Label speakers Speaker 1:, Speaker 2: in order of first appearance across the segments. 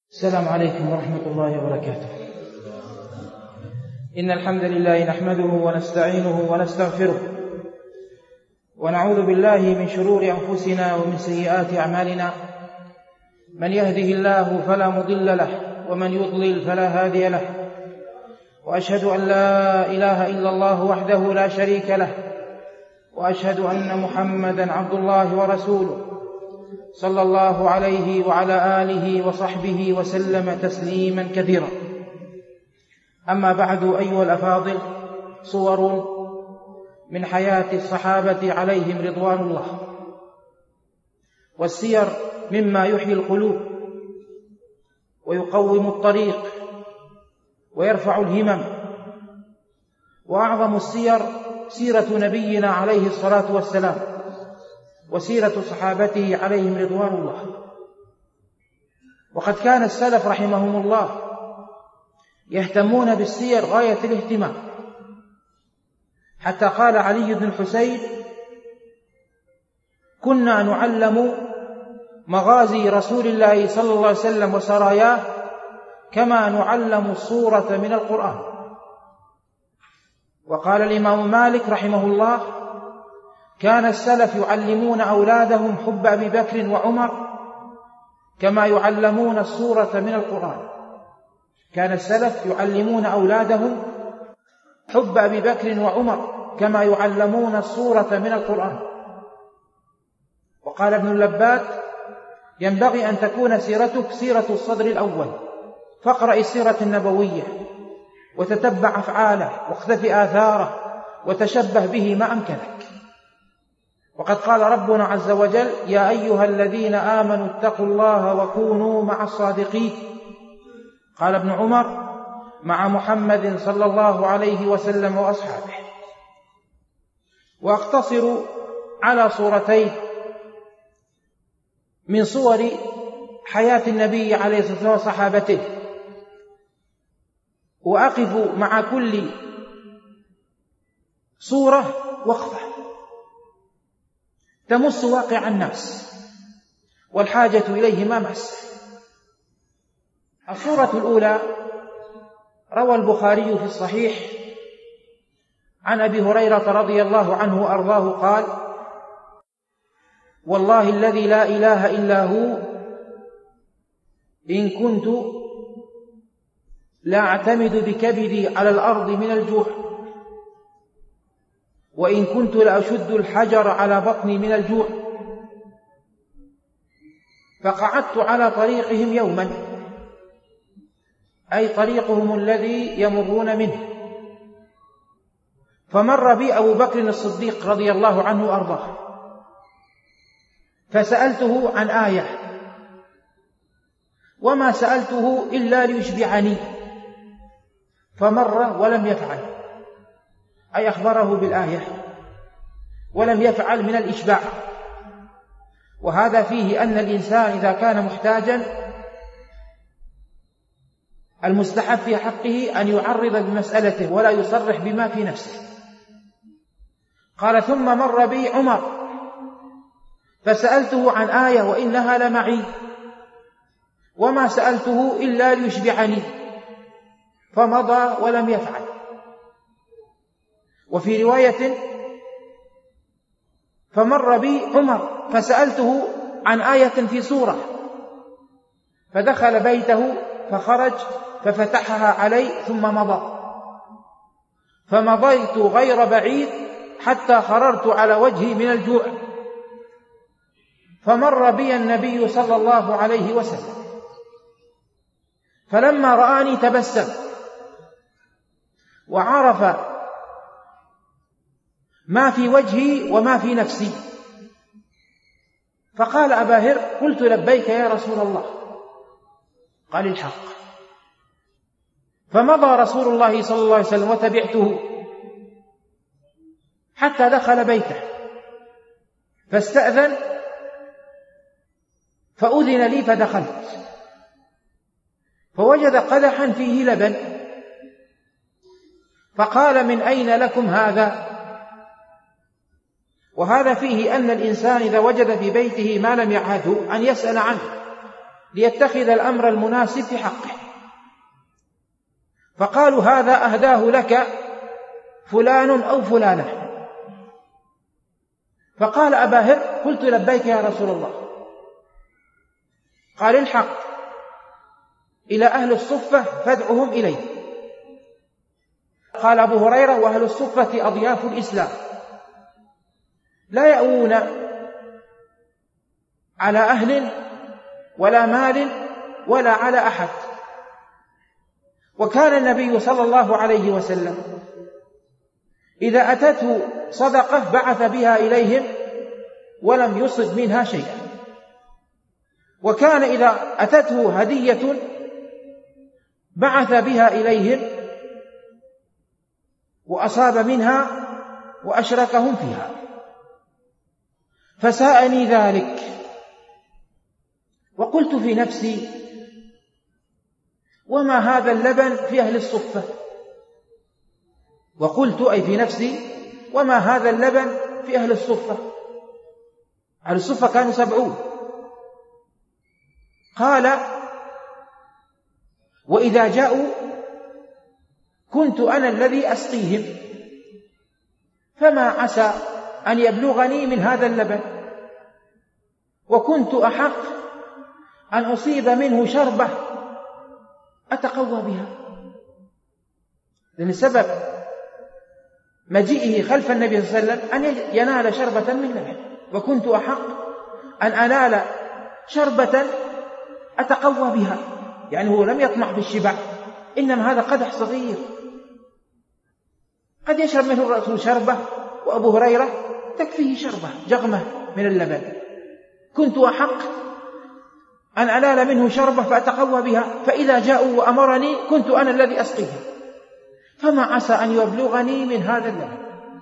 Speaker 1: السلام عليكم ورحمة الله وبركاته. إن الحمد لله نحمده ونستعينه ونستغفره ونعوذ بالله من شرور أنفسنا ومن سيئات أعمالنا. من يهده الله فلا مضل له ومن يضلل فلا هادي له، وأشهد أن لا إله إلا الله وحده لا شريك له، وأشهد أن محمدا عبد الله ورسوله صلى الله عليه وعلى آله وصحبه وسلم تسليما كثيرا. أما بعد، أيها الأفاضل، صور من حياة الصحابة عليهم رضوان الله، والسير مما يحيي القلوب ويقوم الطريق ويرفع الهمم. وأعظم السير سيرة نبينا عليه الصلاة والسلام وسيرة صحابته عليهم رضوان الله. وقد كان السلف رحمهم الله يهتمون بالسير غاية الاهتمام، حتى قال علي بن الحسين: كنا نعلم مغازي رسول الله صلى الله عليه وسلم وسراياه كما نعلم السورة من القرآن. وقال الإمام مالك رحمه الله: كان السلف يعلمون أولادهم حب أبي بكر وعمر كما يعلمون السورة من القرآن. كان السلف يعلمون أولادهم حب أبي بكر وعمر كما يعلمون السورة من القرآن. وقال ابن اللبات: ينبغي أن تكون سيرتك سيرة الصدر الأول، فاقرأ السيرة النبوية وتتبع أفعاله واقتف آثاره وتشبه به ما أمكنك. وقد قال ربنا عز وجل: يا أيها الذين آمنوا اتقوا الله وكونوا مع الصادقين. قال ابن عمر: مع محمد صلى الله عليه وسلم وأصحابه. وأقتصر على صورتين من صور حياة النبي عليه الصلاة والسلام وصحابته، وأقف مع كل صورة وقفة تمس واقع الناس والحاجة إليه ما مس. الصورة الأولى روى البخاري في الصحيح عن أبي هريرة رضي الله عنه وأرضاه قال: والله الذي لا إله إلا هو إن كنت لا أعتمد بكبدي على الأرض من الجوع، وإن كنت لأشد الحجر على بطني من الجوع. فقعدت على طريقهم يوما، أي طريقهم الذي يمرون منه، فمر بي أبو بكر الصديق رضي الله عنه وأرضاه، فسألته عن آية، وما سألته إلا ليشبعني، فمر ولم يفعل، أي أخبره بالآية ولم يفعل من الإشباع. وهذا فيه أن الإنسان إذا كان محتاجا المستحب في حقه أن يعرض بمسألته ولا يصرح بما في نفسه. قال: ثم مر بي عمر فسألته عن آية وإنها لمعي، وما سألته إلا ليشبعني، فمضى ولم يفعل. وفي رواية: فمر بي عمر فسألته عن آية في سورة، فدخل بيته فخرج ففتحها علي ثم مضى، فمضيت غير بعيد حتى خررت على وجهي من الجوع، فمر بي النبي صلى الله عليه وسلم، فلما رآني تبسم وعرف ما في وجهي وما في نفسي، فقال: أبا هر، قلت: لبيك يا رسول الله. قال: الحق. فمضى رسول الله صلى الله عليه وسلم وتبعته حتى دخل بيته، فاستأذن فأذن لي فدخلت، فوجد قدحا فيه لبن، فقال: من أين لكم هذا؟ وهذا فيه أن الإنسان إذا وجد في بيته ما لم يعهده أن يسأل عنه، ليتخذ الأمر المناسب في حقه. فقالوا هذا أهداه لك فلان أو فلانة. فقال أبا هر قلت لبيك يا رسول الله. قال الحق إلى أهل الصفة فادعهم إليه. قال أبو هريرة وأهل الصفة أضياف الإسلام لا يأوون على أهل ولا مال ولا على أحد. وكان النبي صلى الله عليه وسلم إذا أتته صدقة بعث بها إليهم ولم يصب منها شيئا، وكان إذا أتته هدية بعث بها إليهم وأصاب منها وأشركهم فيها. فساءني ذلك وقلت في نفسي وما هذا اللبن في أهل الصفة؟ وقلت أي في نفسي وما هذا اللبن في أهل الصفة؟ أهل الصفة كانوا 70. قال وإذا جاءوا كنت أنا الذي أسقيهم، فما عسى أن يبلغني من هذا اللبن، وكنت أحق أن أصيب منه شربة أتقوى بها. لأن سبب مجيئه خلف النبي صلى الله عليه وسلم أن ينال شربة من لبن، وكنت أحق أن أنال شربة أتقوى بها. يعني هو لم يطمع بالشبع، إنما هذا قدح صغير قد يشرب منه الرسول شربة، وأبو هريرة تكفيه شربة جغمة من اللبن. كنت أحق أن أنال منه شربة فأتقوى بها، فإذا جاءوا وأمرني كنت أنا الذي أسقيهم، فما عسى أن يبلغني من هذا اللبن.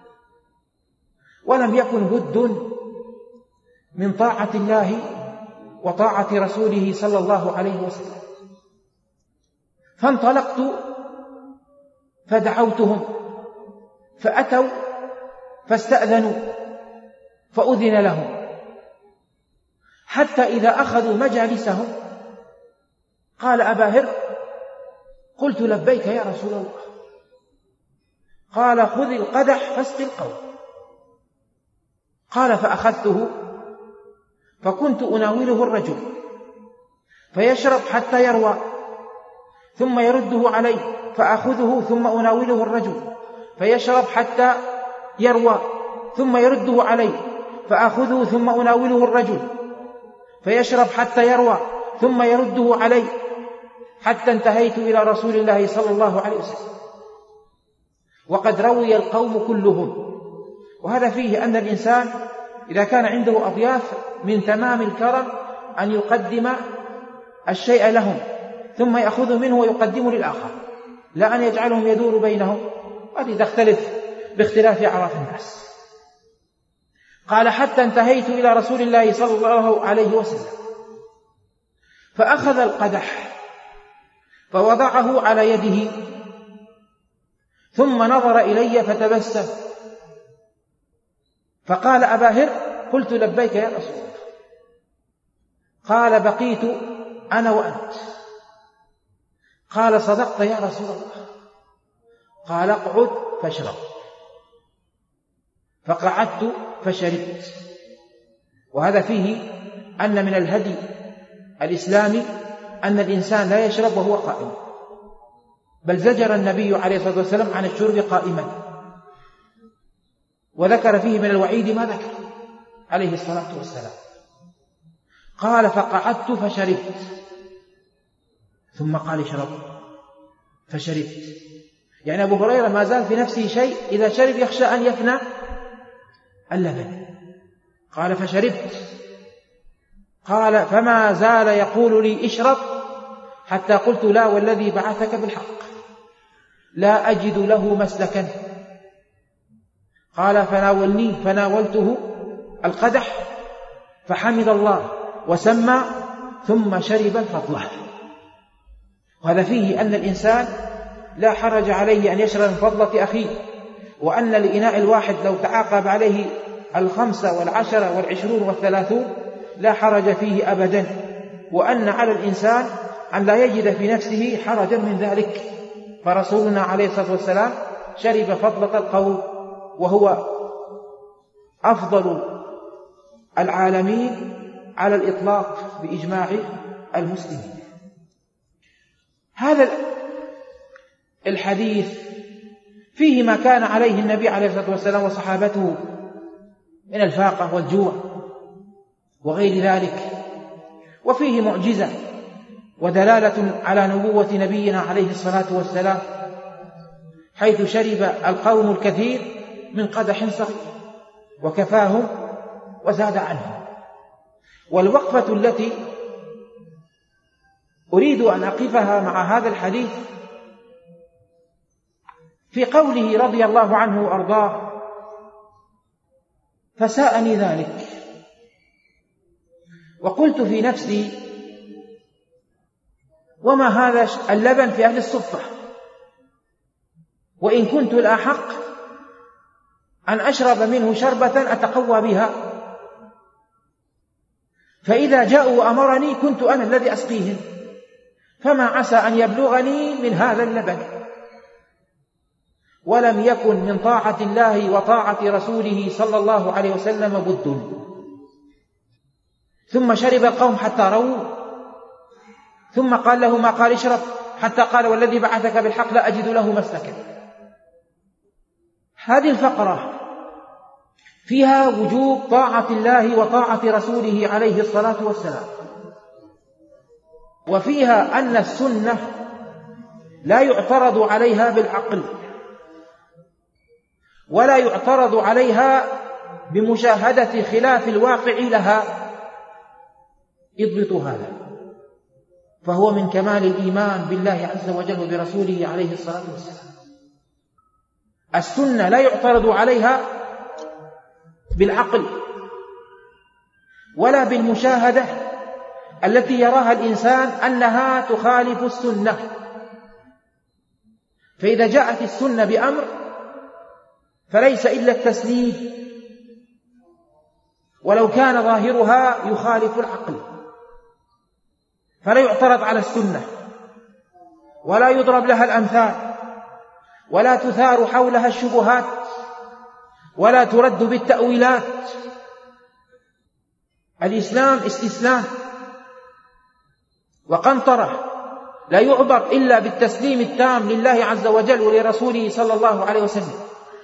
Speaker 1: ولم يكن بد من طاعة الله وطاعة رسوله صلى الله عليه وسلم. فانطلقت فدعوتهم فأتوا فاستأذنوا فأذن لهم، حتى إذا أخذوا مجالسهم قال أبا هر قلت لبيك يا رسول الله. قال خذ القدح فاسق القوم. قال فأخذته فكنت أناوله الرجل فيشرب حتى يروى ثم يرده علي، فأخذه ثم أناوله الرجل فيشرب حتى يروى ثم يرده علي، فأخذه ثم أناوله الرجل فيشرب حتى يروى ثم يرده علي، حتى انتهيت إلى رسول الله صلى الله عليه وسلم وقد روي القوم كلهم. وهذا فيه أن الإنسان إذا كان عنده أضياف من تمام الكرم أن يقدم الشيء لهم ثم يأخذ منه ويقدمه للآخر، لا أن يجعلهم يدور بينهم، هذه تختلف باختلاف أعراف الناس. قال حتى انتهيت إلى رسول الله صلى الله عليه وسلم فأخذ القدح فوضعه على يده ثم نظر إلي فتبسم فقال أبا هر قلت لبيك يا رسول الله. قال بقيت أنا وأنت. قال صدقت يا رسول الله. قال اقعد فاشرب. فقعدت فشربت. وهذا فيه أن من الهدي الإسلامي أن الإنسان لا يشرب وهو قائم، بل زجر النبي عليه الصلاة والسلام عن الشرب قائما، وذكر فيه من الوعيد ما ذكر عليه الصلاة والسلام. قال فقعدت فشربت، ثم قال اشرب فشربت. يعني أبو هريرة ما زال في نفسه شيء، إذا شرب يخشى أن يفنى اللبن. قال فشربت. قال فما زال يقول لي اشرب حتى قلت لا والذي بعثك بالحق لا أجد له مسلكا. قال فناولته القدح فحمد الله وسمى ثم شرب الفضلة. وهذا فيه أن الإنسان لا حرج عليه أن يشرب من فضلة أخيه، وأن الإناء الواحد لو تعاقب عليه 5 و10 و20 و30 لا حرج فيه أبدا، وأن على الإنسان أن لا يجد في نفسه حرجا من ذلك. فرسولنا عليه الصلاة والسلام شرب فضلة القوم، وهو أفضل العالمين على الإطلاق بإجماع المسلمين. هذا الحديث فيه ما كان عليه النبي عليه الصلاة والسلام وصحابته من الفاقة والجوع وغير ذلك، وفيه معجزة ودلالة على نبوة نبينا عليه الصلاة والسلام، حيث شرب القوم الكثير من قدح صغير وكفاهم وزاد عنهم. والوقفة التي أريد أن أقفها مع هذا الحديث في قوله رضي الله عنه وأرضاه: فساءني ذلك، وقلت في نفسي: وما هذا اللبن في أهل الصفة، وإن كنت الأحق أن أشرب منه شربة أتقوى بها، فإذا جاءوا وأمرني كنت أنا الذي أسقيهم، فما عسى أن يبلغني من هذا اللبن. ولم يكن من طاعة الله وطاعة رسوله صلى الله عليه وسلم بد. ثم شرب القوم حتى رووا، ثم قال له ما قال اشرب، حتى قال: والذي بعثك بالحق لا أجد له مسلكا. هذه الفقرة فيها وجوب طاعة الله وطاعة رسوله عليه الصلاة والسلام، وفيها أن السنة لا يعترض عليها بالعقل، ولا يعترض عليها بمشاهدة خلاف الواقع لها. اضبطوا هذا، فهو من كمال الإيمان بالله عز وجل وبرسوله عليه الصلاة والسلام. السنة لا يعترض عليها بالعقل ولا بالمشاهدة التي يراها الإنسان أنها تخالف السنة. فإذا جاءت السنة بأمر فليس إلا التسليم، ولو كان ظاهرها يخالف العقل، فلا يعترض على السنة ولا يضرب لها الأمثال ولا تثار حولها الشبهات ولا ترد بالتأويلات. الإسلام استسلام وقنطرة، لا يعبر إلا بالتسليم التام لله عز وجل ولرسوله صلى الله عليه وسلم.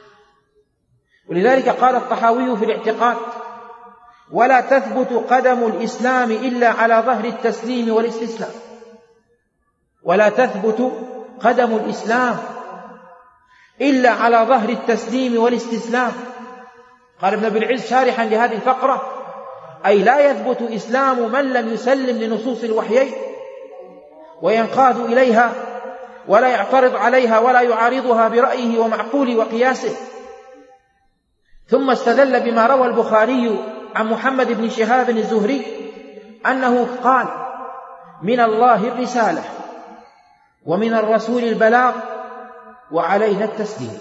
Speaker 1: ولذلك قال الطحاوي في الاعتقاد: ولا تثبت قدم الإسلام إلا على ظهر التسليم والاستسلام. ولا تثبت قدم الإسلام إلا على ظهر التسليم والاستسلام. قال ابن أبي العز شارحا لهذه الفقرة: أي لا يثبت إسلام من لم يسلم لنصوص الوحيين وينقاد إليها ولا يعترض عليها ولا يعارضها برأيه ومعقول وقياسه. ثم استدل بما روى البخاري عن محمد بن شهاب الزهري أنه قال: من الله الرسالة ومن الرسول البلاغ وعلينا التسليم.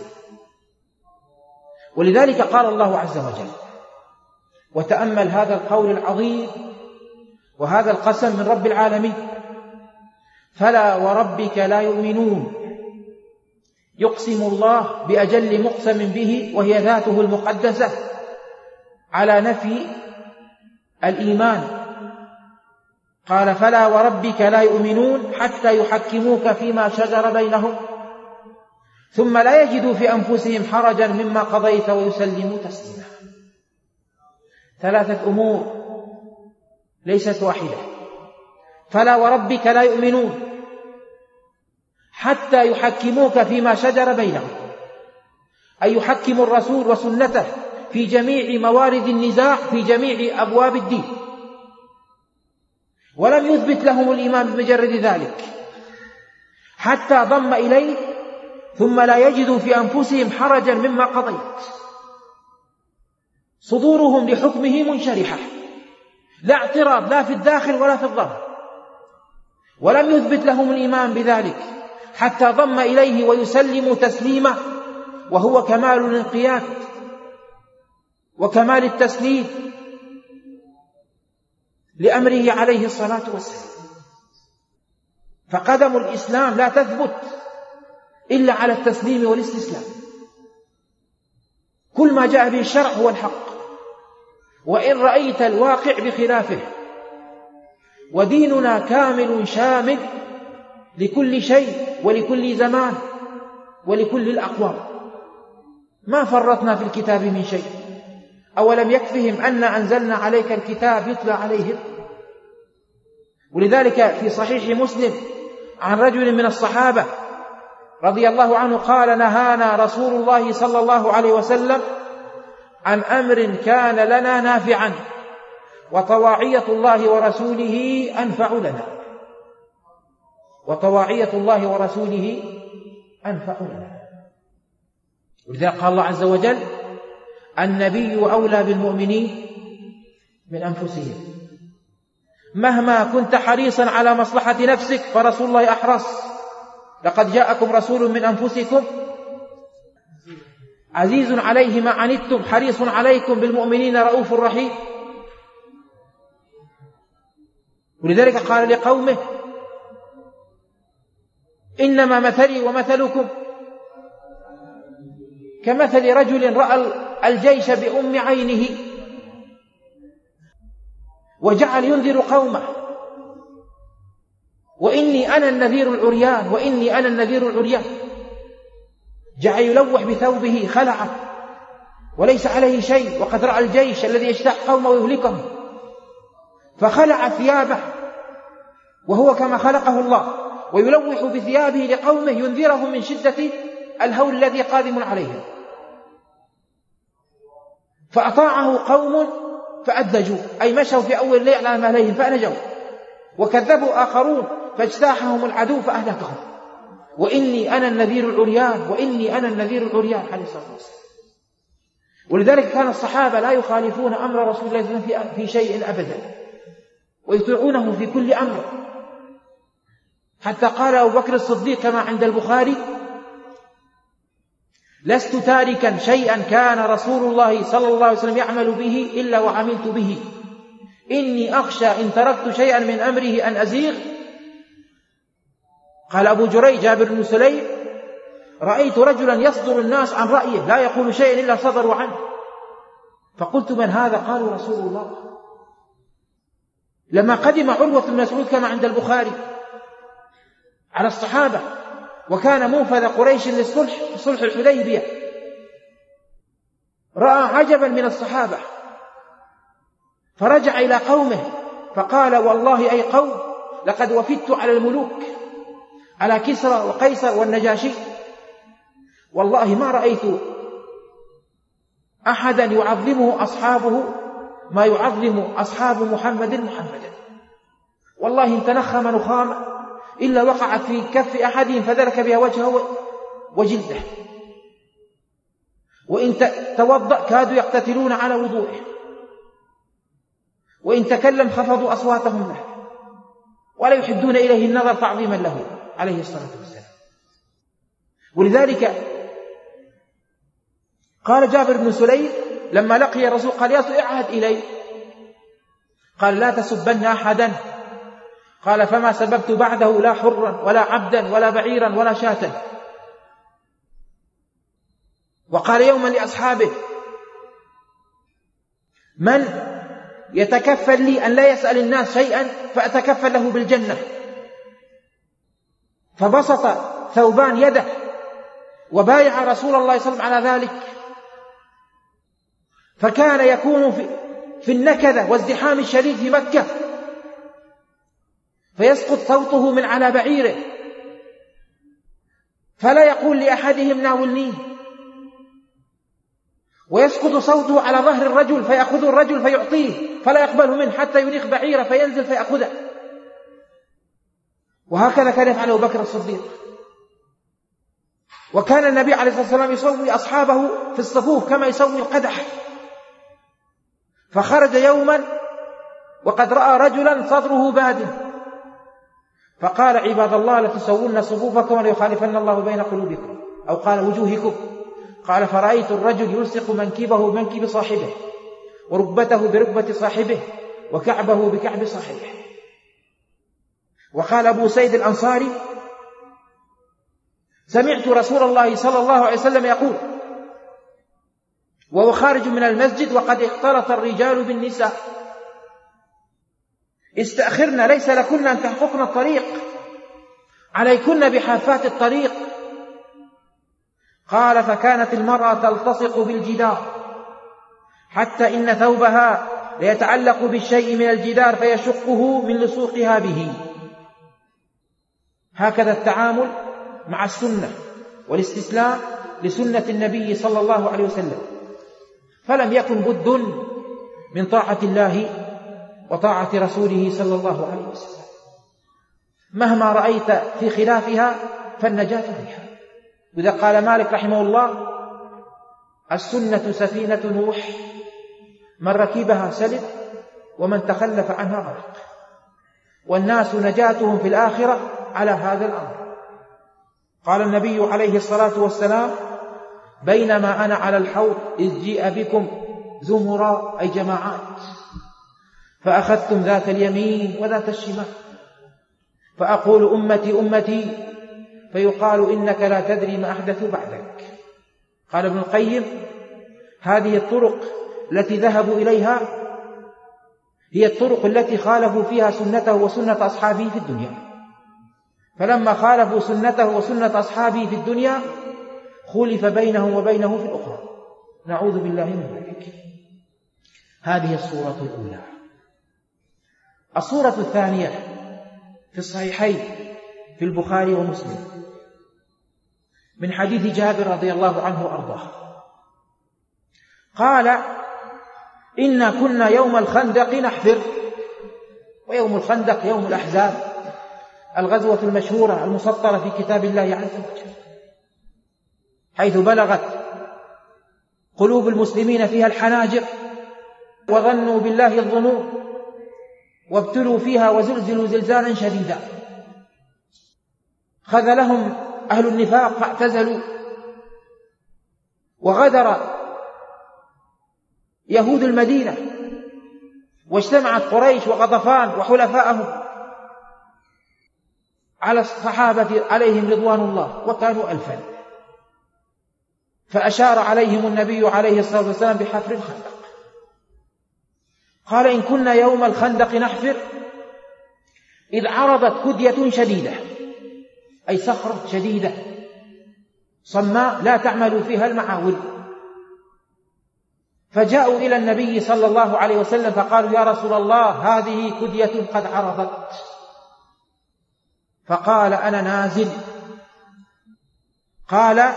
Speaker 1: ولذلك قال الله عز وجل: وتأمل هذا القول العظيم وهذا القسم من رب العالمين: فلا وربك لا يؤمنون. يقسم الله بأجل مقسم به وهي ذاته المقدسة على نفي الإيمان. قال: فلا وربك لا يؤمنون حتى يحكموك فيما شجر بينهم ثم لا يجدوا في أنفسهم حرجا مما قضيت ويسلموا تسليما. ثلاثة أمور ليست واحدة. فلا وربك لا يؤمنون حتى يحكموك فيما شجر بينهم، أي يحكم الرسول وسنته في جميع موارد النزاع في جميع أبواب الدين، ولم يثبت لهم الإيمان بمجرد ذلك حتى ضم إليه ثم لا يجدوا في أنفسهم حرجا مما قضيت. صدورهم لحكمه منشرحة، لا اعتراض لا في الداخل ولا في الظاهر، ولم يثبت لهم الإيمان بذلك حتى ضم إليه ويسلموا تسليما، وهو كمال الانقياد وكمال التسليم. لأمره عليه الصلاة والسلام. فقدم الإسلام لا تثبت إلا على التسليم والاستسلام. كل ما جاء به الشرع هو الحق، وإن رأيت الواقع بخلافه. وديننا كامل شامل لكل شيء ولكل زمان ولكل الأقوام، ما فرطنا في الكتاب من شيء. أولم يكفهم أن أنزلنا عليك الكتاب يتلى عليهم؟ ولذلك في صحيح مسلم عن رجل من الصحابة رضي الله عنه قال: نهانا رسول الله صلى الله عليه وسلم عن أمر كان لنا نافعا، وطواعية الله ورسوله أنفع لنا. وطواعية الله ورسوله أنفع لنا. ولذلك قال الله عز وجل: النبي أولى بالمؤمنين من أنفسهم. مهما كنت حريصا على مصلحة نفسك فرسول الله أحرص. لقد جاءكم رسول من أنفسكم عزيز عليه ما عنتم حريص عليكم بالمؤمنين رؤوف رحيم. ولذلك قال لقومه: إنما مثلي ومثلكم كمثل رجل رأى الجيش بأم عينه وجعل ينذر قومه: وإني أنا النذير العريان، وإني أنا النذير العريان. جعل يلوح بثوبه خلعه وليس عليه شيء، وقد رأى الجيش الذي يجتاح قومه ويهلكهم، فخلع ثيابه وهو كما خلقه الله، ويلوح بثيابه لقومه ينذرهم من شدة الهول الذي قادم عليهم. فأطاعه قوم فأدلجوا، أي مشوا في أول الليل على مهلهم فأنجوا، وكذبوا آخرون فاجتاحهم العدو فأهلكهم. وإني أنا النذير العريان، وإني أنا النذير العريان عليه الصلاة والسلام. ولذلك كان الصحابة لا يخالفون أمر رسول الله صلى الله عليه وسلم في شيء أبدا، ويطيعونه في كل أمر. حتى قال أبو بكر الصديق كما عند البخاري: لست تاركا شيئا كان رسول الله صلى الله عليه وسلم يعمل به إلا وعملت به، إني أخشى إن تركت شيئا من أمره أن أزيغ. قال أبو جريج جابر بن سليم: رأيت رجلا يصدر الناس عن رأيه لا يقول شيئا إلا صدروا عنه، فقلت: من هذا؟ قالوا: رسول الله. لما قدم عروة بن مسعود كما عند البخاري على الصحابة، وكان منفذ قريش للصلح في صلح الحديبية، رأى عجبا من الصحابة فرجع إلى قومه فقال: والله أي قوم، لقد وفدت على الملوك، على كسرى وقيصر والنجاشي، والله ما رأيت أحدا يعظمه أصحابه ما يعظم أصحاب محمدا. والله إن تنخم نخامة إلا وقعت في كف أحدهم فذلك بها وجهه وجلده، وإن توضأ كادوا يقتتلون على وضوئه، وإن تكلم خفضوا أصواتهم له، ولا يحدون إليه النظر تعظيما له عليه الصلاة والسلام. ولذلك قال جابر بن سليم لما لقي الرسول قال: يا رسول اعهد إلي. قال: لا تسبن أحدا. قال: فما سببت بعده لا حرا ولا عبدا ولا بعيرا ولا شاة. وقال يوما لأصحابه: من يتكفل لي أن لا يسأل الناس شيئا فأتكفل له بالجنة. فبسط ثوبان يده وبايع رسول الله صلى الله عليه وسلم على ذلك. فكان يكون في النكدة وازدحام الشديد في مكة فيسقط صوته من على بعيره فلا يقول لأحدهم ناولني، ويسقط صوته على ظهر الرجل فيأخذ الرجل فيعطيه فلا يقبله منه حتى ينيخ بعيره فينزل فيأخذه. وهكذا كان يفعل أبو بكر الصديق. وكان النبي عليه الصلاة والسلام يسوي أصحابه في الصفوف كما يسوي القدح. فخرج يوما وقد رأى رجلا صدره باد، فقال: عباد الله لتسوون صفوفكم وليخالفن الله بين قلوبكم، أو قال وجوهكم. قال: فرأيت الرجل يلصق منكبه بمنكب صاحبه وركبته بركبة صاحبه وكعبه بكعب صحيح. وقال أبو سيد الأنصاري: سمعت رسول الله صلى الله عليه وسلم يقول وهو خارج من المسجد وقد اختلط الرجال بالنساء: استأخرن، ليس لكن أن تحققن الطريق، عليكن بحافات الطريق. قال: فكانت المرأة تلتصق بالجدار حتى إن ثوبها ليتعلق بالشيء من الجدار فيشقه من لصوقها به. هكذا التعامل مع السنة والاستسلام لسنة النبي صلى الله عليه وسلم. فلم يكن بد من طاعة الله وطاعة رسوله صلى الله عليه وسلم، مهما رأيت في خلافها فالنجاة فيها. وإذا قال مالك رحمه الله: السنة سفينة نوح، من ركبها سلم ومن تخلف عنها غرق، والناس نجاتهم في الآخرة على هذا الأمر. قال النبي عليه الصلاة والسلام: بينما أنا على الحوض إذ جيء بكم زمرا، أي جماعات، فأخذتم ذات اليمين وذات الشمال، فأقول: أمتي أمتي، فيقال: إنك لا تدري ما أحدث بعدك. قال ابن القيم: هذه الطرق التي ذهبوا إليها هي الطرق التي خالفوا فيها سنته وسنة أصحابه في الدنيا، فلما خالفوا سنته وسنة أصحابه في الدنيا خلف بينهم وبينه في الأخرى، نعوذ بالله من ذلك. هذه الصورة الأولى. الصورة الثانية في الصحيحين في البخاري ومسلم من حديث جابر رضي الله عنه وأرضاه قال: إنا كنا يوم الخندق نحفر. ويوم الخندق يوم الأحزاب، الغزوة المشهورة المسطرة في كتاب الله عز وجل، حيث بلغت قلوب المسلمين فيها الحناجر، وظنوا بالله الظنون، وابتلوا فيها وزلزلوا زلزالا شديدا. خذلهم أهل النفاق فاعتزلوا، وغدر يهود المدينة، واجتمعت قريش وغطفان وحلفاءهم على الصحابة عليهم رضوان الله، وكانوا 1000. فأشار عليهم النبي عليه الصلاة والسلام بحفر الخندق. قال: إن كنا يوم الخندق نحفر إذ عرضت كدية شديدة، أي صخرة شديدة صماء لا تعمل فيها المعاول، فجاءوا إلى النبي صلى الله عليه وسلم فقالوا: يا رسول الله، هذه كدية قد عرضت. فقال: أنا نازل. قال: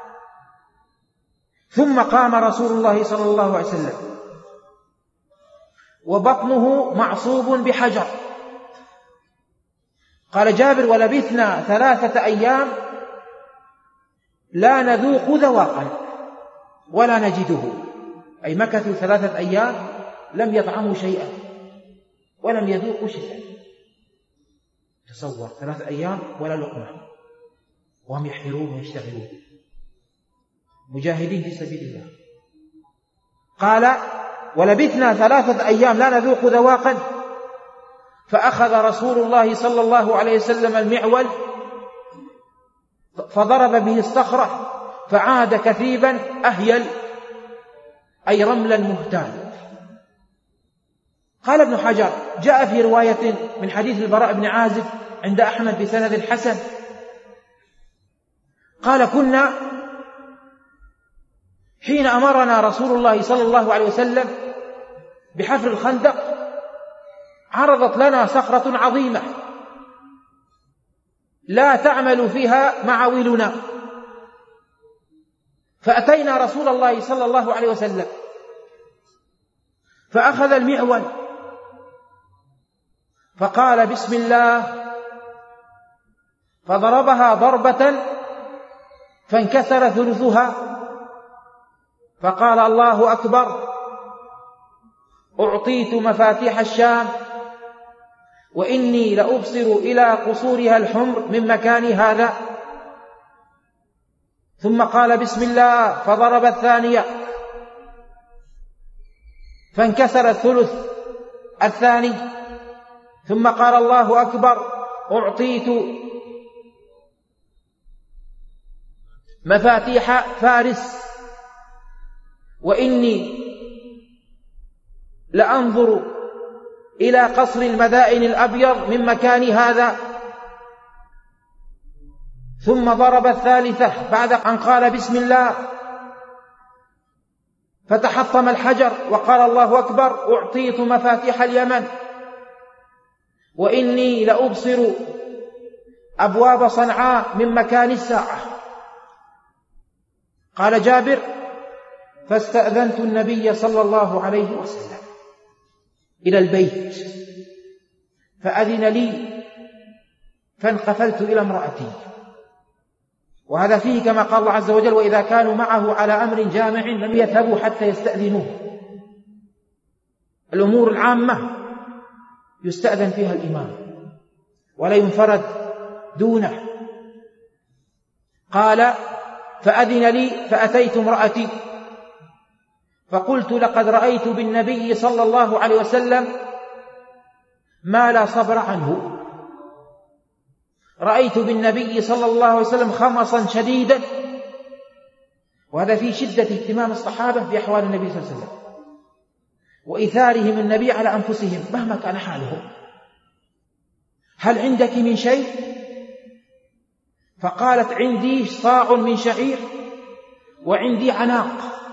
Speaker 1: ثم قام رسول الله صلى الله عليه وسلم وبطنه معصوب بحجر. قال جابر: ولبثنا 3 أيام لا نذوق ذواقا ولا نجده، أي مكثوا 3 أيام لم يطعموا شيئا ولم يذوقوا شيئا. تصور 3 أيام ولا لقمة، وهم يحفرون ويشتغلون مجاهدين في سبيل الله. قال: ولبثنا 3 أيام لا نذوق ذواقا، فأخذ رسول الله صلى الله عليه وسلم المعول فضرب به الصخرة فعاد كثيبا أهيل، أي رملا مهتالا. قال ابن حجر: جاء في رواية من حديث البراء بن عازب عند أحمد بسند حسن، قال: كنا حين أمرنا رسول الله صلى الله عليه وسلم بحفر الخندق عرضت لنا صخرة عظيمة لا تعمل فيها معاولنا، فأتينا رسول الله صلى الله عليه وسلم فأخذ المعول فقال: بسم الله، فضربها ضربة فانكسر ثلثها، فقال: الله أكبر، أعطيت مفاتيح الشام وإني لأبصر إلى قصورها الحمر من مكان هذا. ثم قال: بسم الله، فضرب الثانية فانكسر الثلث، الثاني ثم قال الله أكبر أعطيت مفاتيح فارس وإني لأنظر إلى قصر المدائن الأبيض من مكان هذا. ثم ضرب الثالثة بعد أن قال بسم الله فتحطم الحجر وقال الله أكبر أعطيت مفاتيح اليمن وإني لأبصر أبواب صنعاء من مكان الساعة. قال جابر فاستأذنت النبي صلى الله عليه وسلم إلى البيت فأذن لي فانقفلت إلى امرأتي. وهذا فيه كما قال الله عز وجل وإذا كانوا معه على أمر جامع لم يذهبوا حتى يستأذنوه. الأمور العامة يستأذن فيها الإمام ولا ينفرد دونه. قال فأذن لي فأتيت امرأتي فقلت لقد رأيت بالنبي صلى الله عليه وسلم ما لا صبر عنه. رأيت بالنبي صلى الله عليه وسلم خمصا شديدا. وهذا في شدة اهتمام الصحابة بأحوال النبي صلى الله عليه وسلم وإثارهم النبي على أنفسهم مهما كان حالهم. هل عندك من شيء؟ فقالت عندي صاع من شعير وعندي عناق.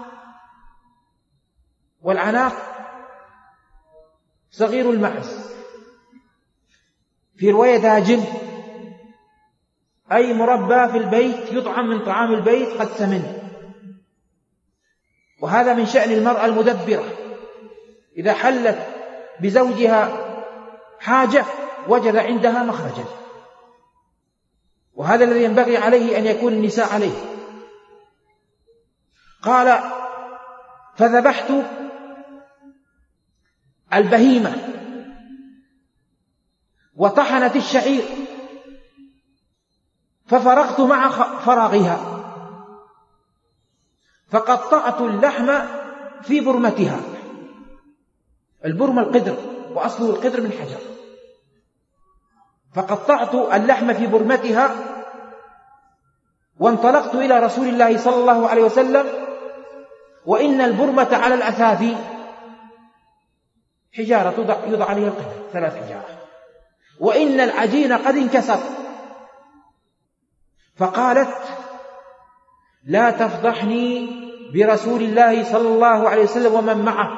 Speaker 1: والعناق صغير المعز، في رواية داجن أي مربى في البيت يطعم من طعام البيت قد سمن. وهذا من شأن المرأة المدبرة إذا حلت بزوجها حاجة وجد عندها مخرجا. وهذا الذي ينبغي عليه أن يكون النساء عليه. قال فذبحت البهيمة وطحنت الشعير ففرغت مع فراغها فقطعت اللحم في برمتها. البرمة القدر وأصله القدر من حجر. فقطعت اللحم في برمتها وانطلقت إلى رسول الله صلى الله عليه وسلم وإن البرمة على الأثاث حجارة يوضع عليها القدر 3 حجارة وإن العجين قد انكسر. فقالت لا تفضحني برسول الله صلى الله عليه وسلم ومن معه.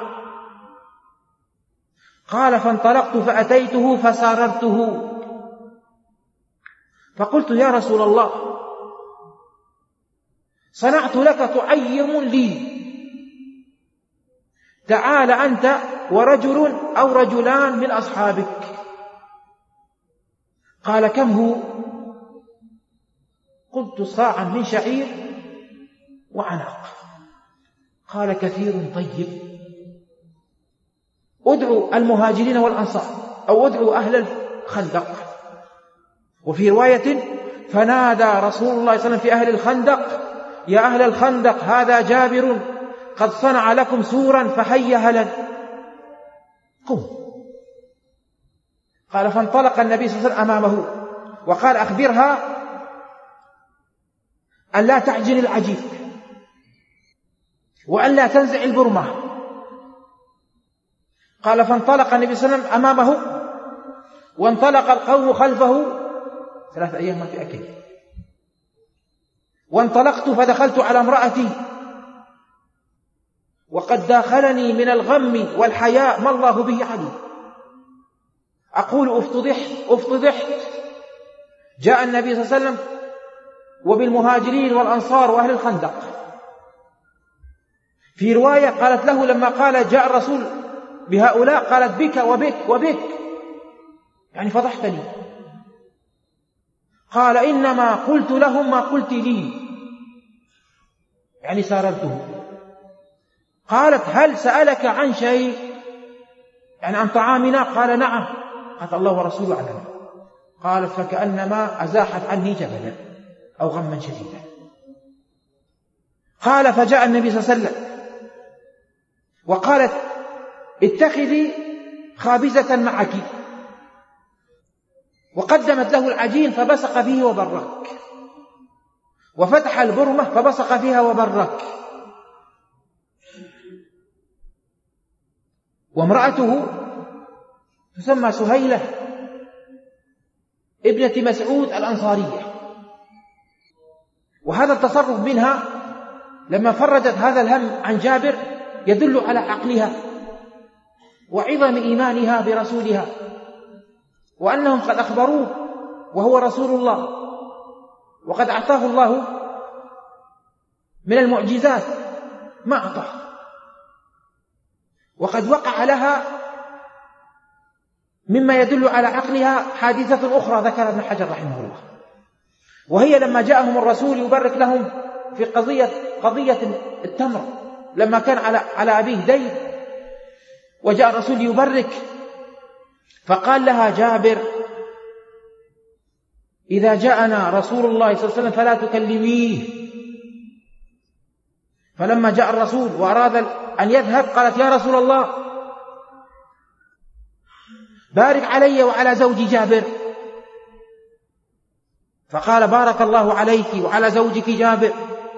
Speaker 1: قال فانطلقت فأتيته فساررته فقلت يا رسول الله صنعت لك طعيم لي، تعال أنت ورجل أو رجلان من أصحابك. قال كم هو؟ قلت صاعا من شعير وعناق. قال كثير طيب، ادعوا المهاجرين والأنصار أو ادعوا أهل الخندق. وفي رواية فنادى رسول الله صلى الله عليه وسلم في أهل الخندق يا أهل الخندق هذا جابر قد صنع لكم سورا فهيا هلا قم. قال فانطلق النبي صلى الله عليه وسلم أمامه وقال أخبرها أن لا تعجن العجين وأن لا تنزع البرمة. قال فانطلق النبي صلى الله عليه وسلم أمامه وانطلق القوم خلفه 3 أيام ما في أكل. وانطلقت فدخلت على امرأتي وقد داخلني من الغم والحياء ما الله به عليم. أقول افتضحت. جاء النبي صلى الله عليه وسلم وبالمهاجرين والأنصار وأهل الخندق. في رواية قالت له لما قال جاء الرسول بهؤلاء قالت بك وبك وبك، يعني فضحتني. قال إنما قلت لهم ما قلت لي، يعني ساررته. قالت هل سألك عن شيء، يعني عن طعامنا؟ قال نعم. قالت الله ورسوله أعلم. قالت فكأنما أزاحت عني جبلا أو غما شديدا. قال فجاء النبي صلى الله عليه وسلم وقالت اتخذي خابزة معك، وقدمت له العجين فبصق فيه وبرك، وفتح البرمة فبصق فيها وبرك. وامرأته تسمى سهيلة ابنة مسعود الأنصارية. وهذا التصرف منها لما فرجت هذا الهم عن جابر يدل على عقلها وعظم إيمانها برسولها، وأنهم قد أخبروه وهو رسول الله، وقد أعطاه الله من المعجزات ما أعطاه. وقد وقع لها مما يدل على عقلها حادثة أخرى ذكر ابن حجر رحمه الله، وهي لما جاءهم الرسول يبرك لهم في قضية التمر، لما كان على أبيه دين وجاء الرسول يبرك، فقال لها جابر: إذا جاءنا رسول الله صلى الله عليه وسلم فلا تكلميه. فلما جاء الرسول وأراد أن يذهب قالت: يا رسول الله بارك علي وعلى زوجي جابر. فقال: بارك الله عليك وعلى زوجك جابر.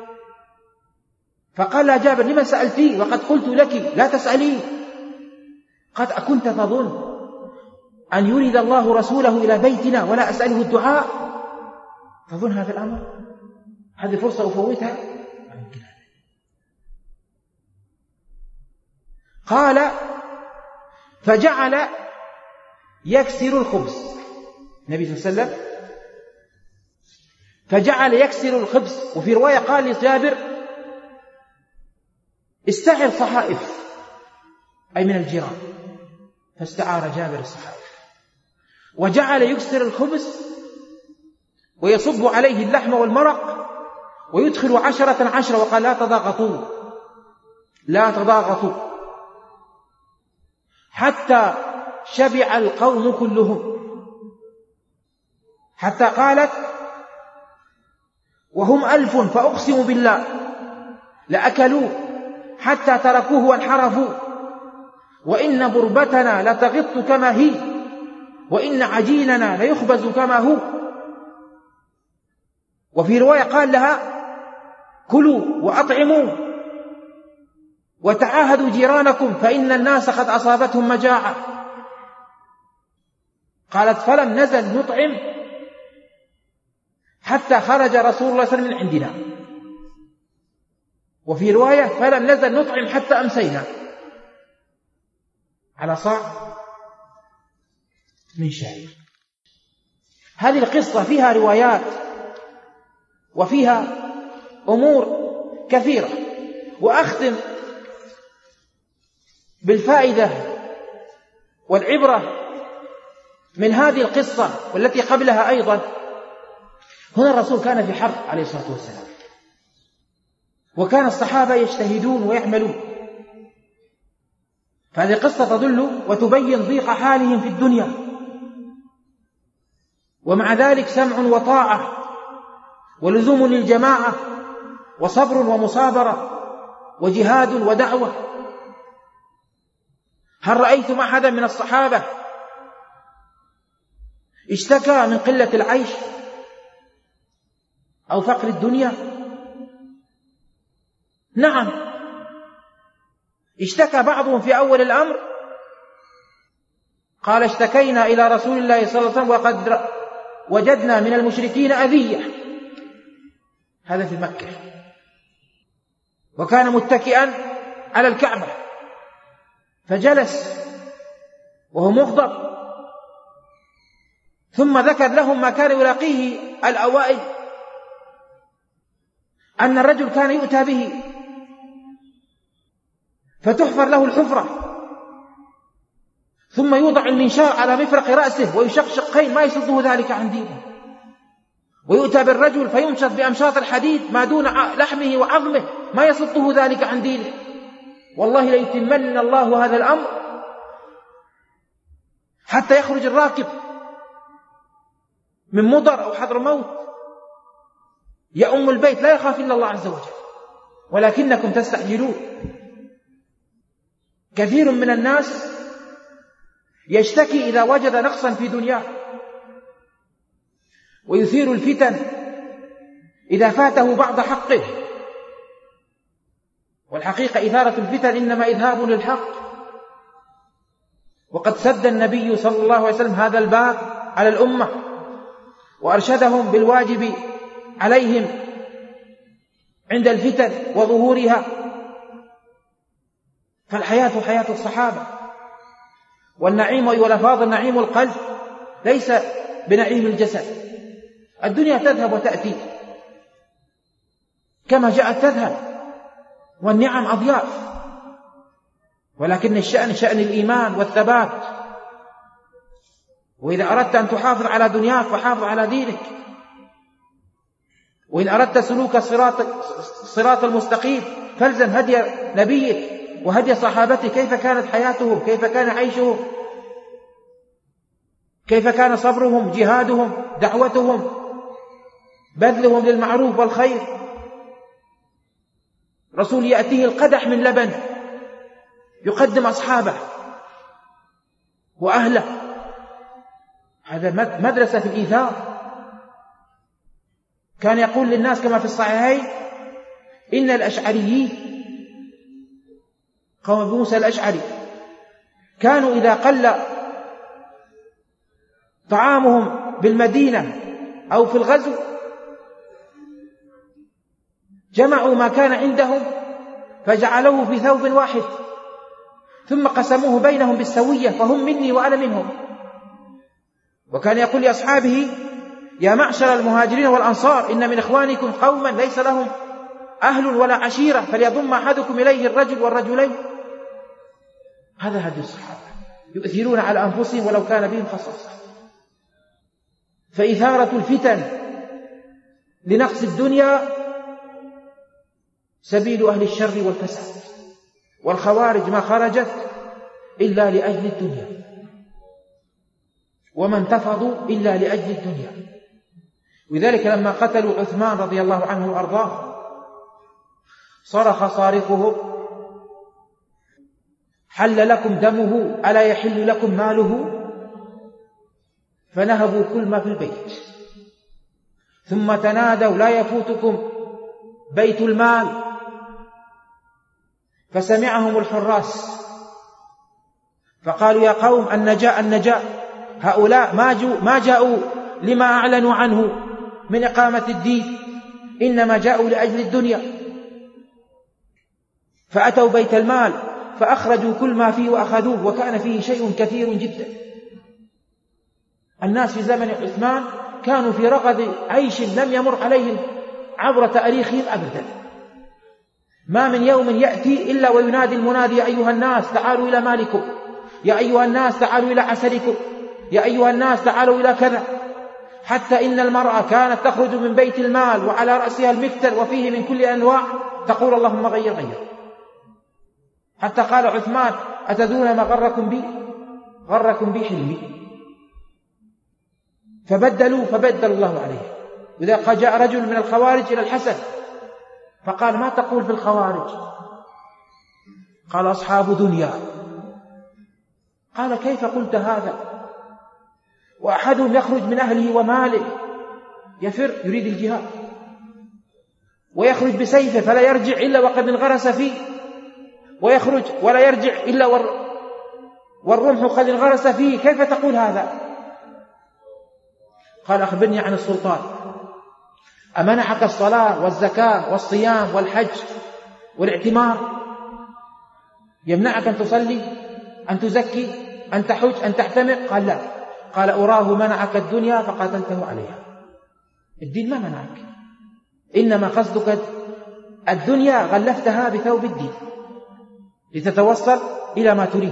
Speaker 1: فقال لها جابر: لما سألتي وقد قلت لك لا تسأليه؟ قد أكنت تظن أن يريد الله رسوله إلى بيتنا ولا أسأله الدعاء؟ تظن هذا الأمر؟ هذه فرصة أفوتها؟ قال: فجعل يكسر الخبز. النبي صلى الله عليه وسلم فجعل يكسر الخبز. وفي رواية قال لجابر: استعر صحائف، أي من الجيران، فاستعار جابر الصحائف، وجعل يكسر الخبز ويصب عليه اللحم والمرق ويدخل 10 وقال: لا تضاغطوا حتى شبع القوم كلهم، حتى قالت: وهم 1000 فأقسم بالله لأكلوه حتى تركوه وانحرفوا، وإن بربتنا لتغط كما هي، وإن عجيننا ليخبز كما هو. وفي رواية قال لها: كلوا وأطعموا وتعاهدوا جيرانكم فإن الناس قد أصابتهم مجاعة. قالت: فلم نزل نطعم حتى خرج رسول الله صلى الله عليه وسلم من عندنا. وفي رواية: فلم نزل نطعم حتى أمسينا، على صاع من شعير. هذه القصة فيها روايات وفيها أمور كثيرة. وأختم بالفائدة والعبرة من هذه القصة والتي قبلها أيضا. هنا الرسول كان في حرب عليه الصلاة والسلام، وكان الصحابة يجتهدون ويعملون، فهذه القصة تدل وتبين ضيق حالهم في الدنيا، ومع ذلك سمع وطاعة ولزوم للجماعة وصبر ومصابرة وجهاد ودعوة. هل رأيتم أحدا من الصحابة اشتكى من قلة العيش أو فقر الدنيا؟ نعم، اشتكى بعضهم في أول الأمر، قال: اشتكينا إلى رسول الله صلى الله عليه وسلم وقد وجدنا من المشركين أذية. هذا في مكة، وكان متكئا على الكعبة، فجلس وهو مغضب، ثم ذكر لهم ما كان يلاقيه الأوائل، أن الرجل كان يؤتى به فتحفر له الحفرة، ثم يوضع المنشار على مفرق رأسه ويشق شقين ما يصده ذلك عن دينه، ويؤتى بالرجل فيمشط بأمشاط الحديد ما دون لحمه وعظمه ما يصده ذلك عن دينه. والله ليتمن الله هذا الأمر حتى يخرج الراكب من مضر أو حضرموت يأم البيت لا يخاف إلا الله عز وجل، ولكنكم تستعجلون. كثير من الناس يشتكي إذا وجد نقصا في دنياه، ويثير الفتن إذا فاته بعض حقه. والحقيقة إثارة الفتن إنما إذهاب للحق، وقد سد النبي صلى الله عليه وسلم هذا الباب على الأمة، وأرشدهم بالواجب عليهم عند الفتن وظهورها. فالحياة حياة الصحابة، والنعيم والألفاظ النعيم القلب ليس بنعيم الجسد. الدنيا تذهب وتأتي كما جاءت تذهب، والنعم أضياف، ولكن الشأن شأن الإيمان والثبات. وإذا أردت أن تحافظ على دنياك فحافظ على دينك، وإن أردت سلوك الصراط المستقيم فالزم هدي نبيك وهدي صحابته، كيف كانت حياتهم، كيف كان عيشهم، كيف كان صبرهم، جهادهم، دعوتهم، بذلهم للمعروف والخير. رسول يأتيه القدح من لبن يقدم أصحابه وأهله. هذا مدرسة في الإيثار. كان يقول للناس كما في الصحيحين: إن الأشعريين، قوم أبي موسى الأشعري، كانوا إذا قل طعامهم بالمدينة أو في الغزو جمعوا ما كان عندهم فجعلوه في ثوب واحد، ثم قسموه بينهم بالسوية، فهم مني وأنا منهم. وكان يقول لأصحابه: يا معشر المهاجرين والأنصار، إن من إخوانكم قوما ليس لهم أهل ولا عشيرة، فليضم أحدكم إليه الرجل والرجلين. هذا هدي الصحابة، يؤثرون على أنفسهم ولو كان بهم خصاصة. فإثارة الفتن لنقص الدنيا سبيل أهل الشر والفساد، والخوارج ما خرجت إلا لأجل الدنيا، وما انتفضوا إلا لأجل الدنيا. ولذلك لما قتلوا عثمان رضي الله عنه وأرضاه صرخ صارخه: حل لكم دمه ألا يحل لكم ماله؟ فنهبوا كل ما في البيت، ثم تنادوا: لا يفوتكم بيت المال. فسمعهم الحراس فقالوا: يا قوم النجاء، هؤلاء ما جاءوا لما أعلنوا عنه من إقامة الدين، إنما جاءوا لأجل الدنيا. فأتوا بيت المال فأخرجوا كل ما فيه وأخذوه، وكان فيه شيء كثير جدا. الناس في زمن عثمان كانوا في رغد عيش لم يمر عليهم عبر تاريخهم أبدا. ما من يوم يأتي إلا وينادي المنادي: يا أيها الناس تعالوا إلى مالكم، يا أيها الناس تعالوا إلى عسلكم، يا أيها الناس تعالوا إلى كذا. حتى إن المرأة كانت تخرج من بيت المال وعلى رأسها المفتر وفيه من كل أنواع، تقول: اللهم غير. حتى قال عثمان: أتدرون ما غركم بي؟ غركم بي حلمي. فبدل الله عليه. وإذا جاء رجل من الخوارج إلى الحسن فقال: ما تقول في الخوارج؟ قال: أصحاب دنيا. قال: كيف قلت هذا؟ وأحدهم يخرج من أهله وماله يفر يريد الجهاد، ويخرج بسيفه فلا يرجع إلا وقد انغرس فيه، ويخرج ولا يرجع إلا والرمح قد انغرس فيه، كيف تقول هذا؟ قال: أخبرني عن السلطان. أمنعك الصلاة والزكاة والصيام والحج والاعتمار؟ يمنعك أن تصلي، أن تزكي، أن تحج، أن تعتمر؟ قال: لا. قال: أراه منعك الدنيا فقاتلته عليها. الدين ما منعك، إنما قصدك الدنيا غلفتها بثوب الدين لتتوصل إلى ما تريد.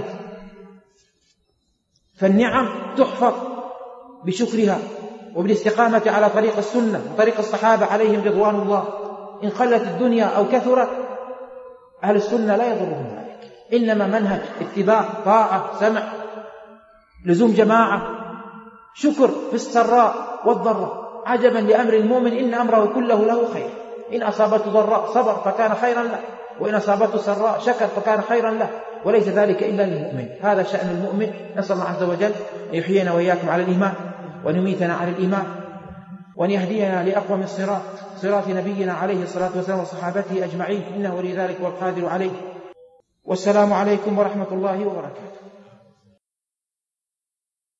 Speaker 1: فالنعم تحفظ بشكرها وبالاستقامة على طريق السنة وطريق الصحابة عليهم رضوان الله. إن قلت الدنيا أو كثرت أهل السنة لا يضرهم ذلك، إنما منهج اتباع، طاعة، سمع، لزوم جماعة، شكر في السراء والضراء. عجبا لأمر المؤمن إن أمره كله له خير، إن أصابته ضراء صبر فكان خيرا له، وإن أصابته سراء شكر فكان خيرا له، وليس ذلك إلا للمؤمن. هذا شأن المؤمن. نسأل الله عز وجل أن يحيينا وإياكم على الإيمان، وأن يميتنا على الإيمان، وأن يهدينا لأقوم الصراط، صراط نبينا عليه الصلاة والسلام وصحابته أجمعين، إنه ولي ذلك والقادر عليه. والسلام عليكم ورحمة الله وبركاته.